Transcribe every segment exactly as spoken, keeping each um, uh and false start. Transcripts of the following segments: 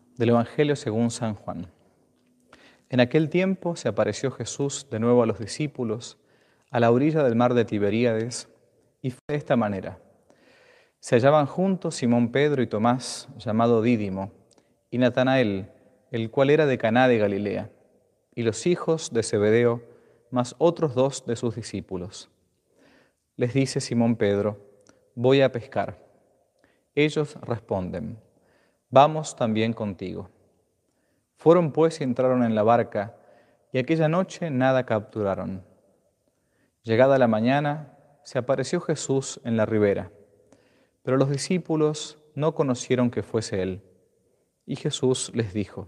Del Evangelio según San Juan. En aquel tiempo se apareció Jesús de nuevo a los discípulos a la orilla del mar de Tiberíades, y fue de esta manera. Se hallaban juntos Simón Pedro y Tomás, llamado Dídimo, y Natanael, el cual era de Caná de Galilea, y los hijos de Zebedeo, más otros dos de sus discípulos. Les dice Simón Pedro: voy a pescar. Ellos responden: vamos también contigo. Fueron pues y entraron en la barca, y aquella noche nada capturaron. Llegada la mañana, se apareció Jesús en la ribera, pero los discípulos no conocieron que fuese Él. Y Jesús les dijo: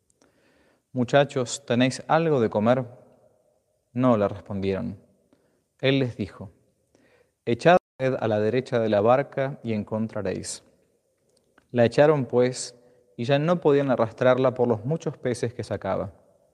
Muchachos, ¿tenéis algo de comer? No, le respondieron. Él les dijo: Echad a la derecha de la barca y encontraréis. La echaron pues, y ya no podían arrastrarla por los muchos peces que sacaba.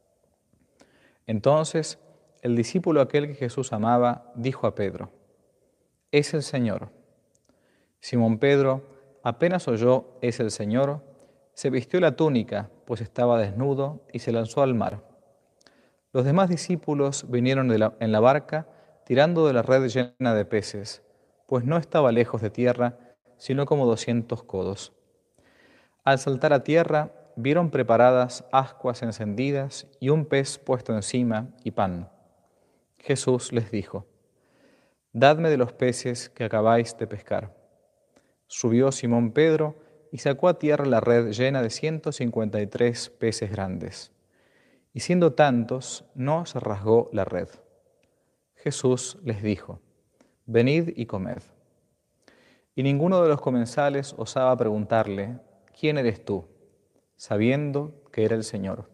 Entonces el discípulo aquel que Jesús amaba dijo a Pedro: es el Señor. Simón Pedro, apenas oyó «es el Señor», se vistió la túnica, pues estaba desnudo, y se lanzó al mar. Los demás discípulos vinieron de la, en la barca, tirando de la red llena de peces, pues no estaba lejos de tierra, sino como doscientos codos. Al saltar a tierra, vieron preparadas ascuas encendidas y un pez puesto encima y pan. Jesús les dijo: Dadme de los peces que acabáis de pescar. Subió Simón Pedro y sacó a tierra la red llena de ciento cincuenta y tres peces grandes. Y siendo tantos, no se rasgó la red. Jesús les dijo: venid y comed. Y ninguno de los comensales osaba preguntarle: ¿quién eres tú?, sabiendo que era el Señor.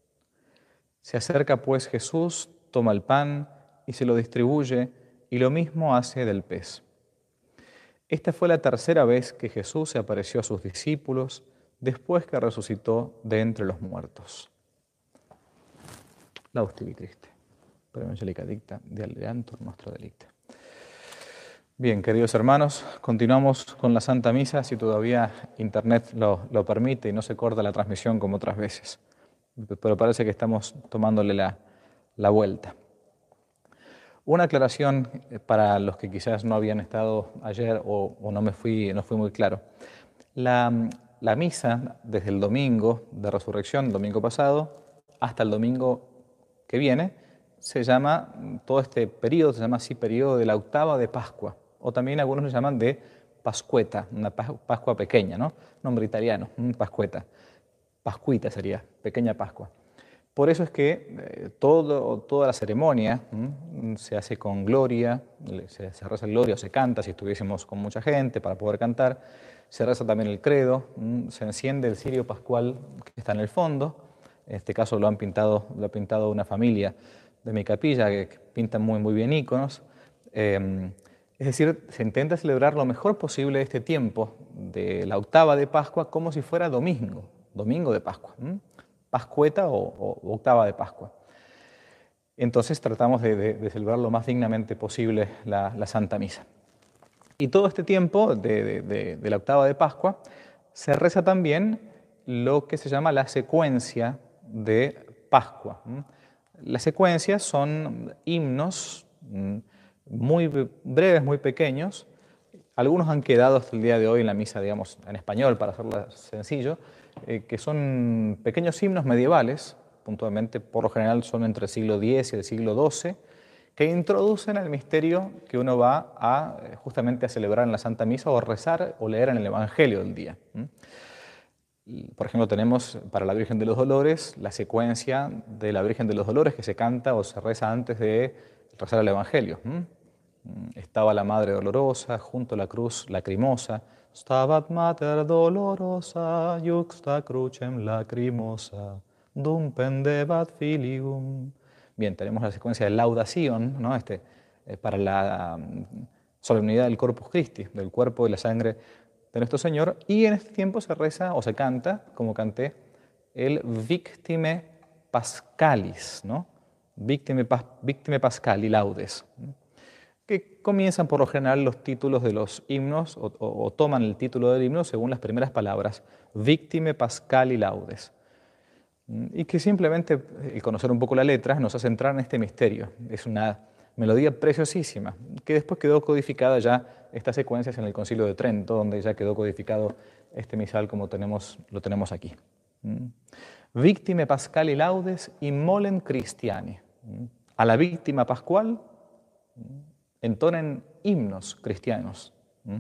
Se acerca pues Jesús, toma el pan y se lo distribuye, y lo mismo hace del pez. Esta fue la tercera vez que Jesús se apareció a sus discípulos después que resucitó de entre los muertos. Lausti Christe, per evangelica dicta, de alleantur nostro delicta. Bien, queridos hermanos, continuamos con la Santa Misa, si todavía Internet lo, lo permite y no se corta la transmisión como otras veces. Pero parece que estamos tomándole la, la vuelta. Una aclaración para los que quizás no habían estado ayer o, o no me fui, no fui muy claro. La, la misa desde el domingo de resurrección, el domingo pasado, hasta el domingo que viene, se llama, todo este periodo se llama así, periodo de la octava de Pascua, o también algunos lo llaman de Pascueta, una Pascua pequeña, ¿no? Nombre italiano, Pascueta, Pascuita sería, pequeña Pascua. Por eso es que eh, todo, toda la ceremonia ¿m? se hace con gloria, se, se reza el gloria o se canta si estuviésemos con mucha gente para poder cantar, se reza también el credo, ¿m? Se enciende el cirio pascual que está en el fondo, en este caso lo han pintado, lo ha pintado una familia de mi capilla que pintan muy, muy bien íconos. Eh, es decir, se intenta celebrar lo mejor posible este tiempo de la octava de Pascua como si fuera domingo, domingo de Pascua. ¿m? Pascueta o, o octava de Pascua. Entonces tratamos de, de, de celebrar lo más dignamente posible la, la Santa Misa. Y todo este tiempo de, de, de, de la octava de Pascua se reza también lo que se llama la secuencia de Pascua. Las secuencias son himnos muy breves, muy pequeños. Algunos han quedado hasta el día de hoy en la misa, digamos, en español, para hacerlo sencillo, eh, que son pequeños himnos medievales, puntualmente, por lo general son entre el siglo diez y el siglo doce, que introducen el misterio que uno va a, justamente a celebrar en la Santa Misa o a rezar o leer en el Evangelio del día. Por ejemplo, tenemos para la Virgen de los Dolores la secuencia de la Virgen de los Dolores que se canta o se reza antes de rezar el Evangelio. Estaba la Madre Dolorosa junto a la cruz lacrimosa. Stabat Mater Dolorosa juxta crucem lacrimosa, dum pendebat filium. Bien, tenemos la secuencia de laudación, ¿no? este, eh, para la um, solemnidad del Corpus Christi, del cuerpo y la sangre de nuestro Señor. Y en este tiempo se reza o se canta, como canté, el Victime Pascalis, ¿no? Victime, Victime Pascali Laudes. que comienzan por lo general los títulos de los himnos o, o, o toman el título del himno según las primeras palabras, Victime Pascali Laudes. Y que simplemente el conocer un poco la letra nos hace entrar en este misterio. Es una melodía preciosísima, que después quedó codificada ya estas secuencias en el Concilio de Trento, donde ya quedó codificado este misal como tenemos, lo tenemos aquí. Victime Pascali Laudes immolem Christiani. A la víctima pascual entonen himnos cristianos.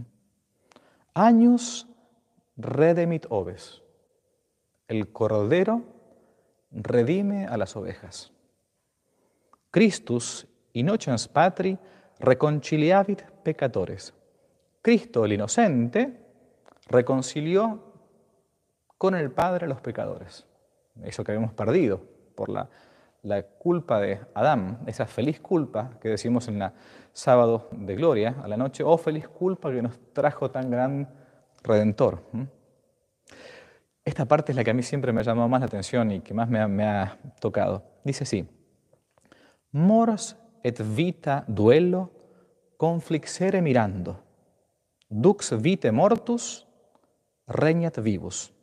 Agnus redemit oves. El cordero redime a las ovejas. Christus innocens patri reconciliavit peccatores. Cristo el inocente reconcilió con el Padre a los pecadores. Eso que habíamos perdido por la, la culpa de Adán, esa feliz culpa que decimos en la sábado de gloria a la noche, oh feliz culpa que nos trajo tan gran Redentor. Esta parte es la que a mí siempre me ha llamado más la atención y que más me ha, me ha tocado. Dice así, mors et vita duello conflixere mirando, dux vitae mortus regnat vivus.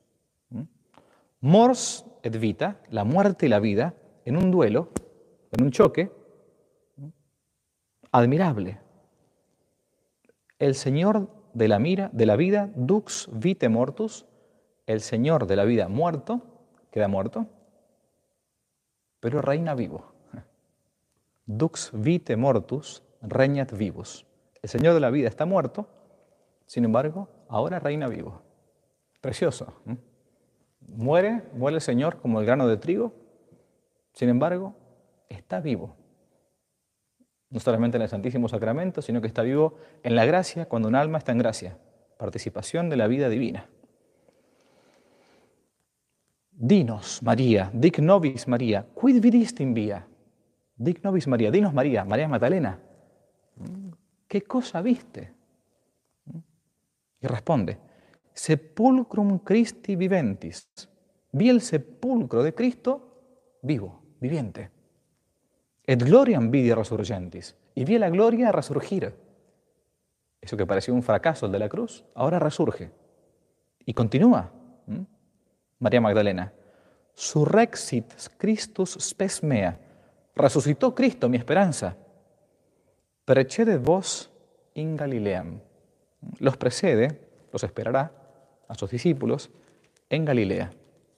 Mors et vita, la muerte y la vida, en un duelo, en un choque, admirable. El Señor de la, mira, de la vida, dux vitae mortus, el Señor de la vida muerto, queda muerto, pero reina vivo. Dux vitae mortus regnat vivus. El Señor de la vida está muerto, sin embargo, ahora reina vivo. Precioso. Muere, muere el Señor como el grano de trigo, sin embargo, está vivo. No solamente en el Santísimo Sacramento, sino que está vivo en la gracia cuando un alma está en gracia. Participación de la vida divina. Dinos, María, dic nobis María, quid vidist in via? Dic nobis María, dinos María, María Magdalena, ¿qué cosa viste? Y responde, sepulcrum Christi viventis, vi el sepulcro de Cristo vivo, viviente. Et gloriam vidi resurgentis, y vi la gloria resurgir. Eso que parecía un fracaso, el de la cruz, ahora resurge. Y continúa. ¿Mm? María Magdalena, surrexit Christus spes mea, resucitó Cristo mi esperanza, precedet vos in Galileam, los precede, los esperará a sus discípulos en Galilea.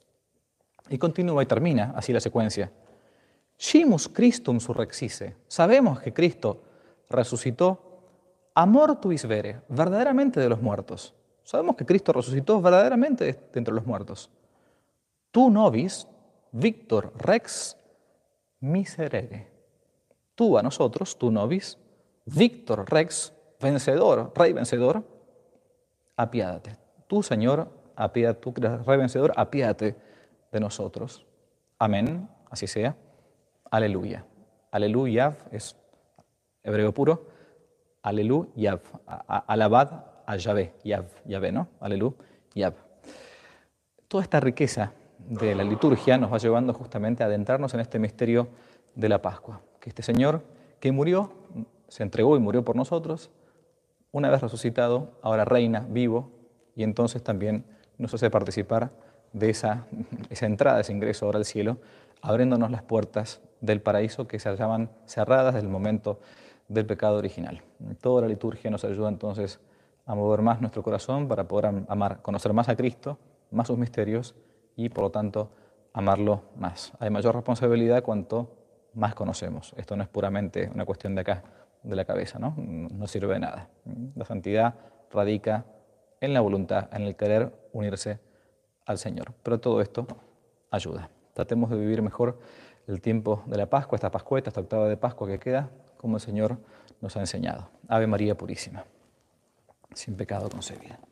Y continúa y termina así la secuencia. Scimus Christum surrexisse, sabemos que Cristo resucitó a mortuis vere, verdaderamente de los muertos. Sabemos que Cristo resucitó verdaderamente de entre los muertos. Tu nobis, victor rex miserere. Tú a nosotros, tu nobis, victor rex, vencedor, rey vencedor, apiádate. Tú, Señor, apiádate, tú, rey vencedor, apiádate de nosotros. Amén, así sea. Aleluya. Aleluya es hebreo puro. Aleluya. Alabad a Yahvé. Yahvé, ¿no? Aleluya. Toda esta riqueza de la liturgia nos va llevando justamente a adentrarnos en este misterio de la Pascua. Que este Señor que murió, se entregó y murió por nosotros, una vez resucitado, ahora reina vivo y entonces también nos hace participar de esa, esa entrada, ese ingreso ahora al cielo, abriéndonos las puertas del paraíso que se hallaban cerradas desde el momento del pecado original. Toda la liturgia nos ayuda entonces a mover más nuestro corazón para poder amar, conocer más a Cristo, más sus misterios y por lo tanto amarlo más. Hay mayor responsabilidad cuanto más conocemos. Esto no es puramente una cuestión de acá, de la cabeza, ¿no? No sirve de nada. La santidad radica en la voluntad, en el querer unirse al Señor. Pero todo esto ayuda. Tratemos de vivir mejor el tiempo de la Pascua, esta Pascueta, esta octava de Pascua que queda, como el Señor nos ha enseñado. Ave María Purísima, sin pecado concebida.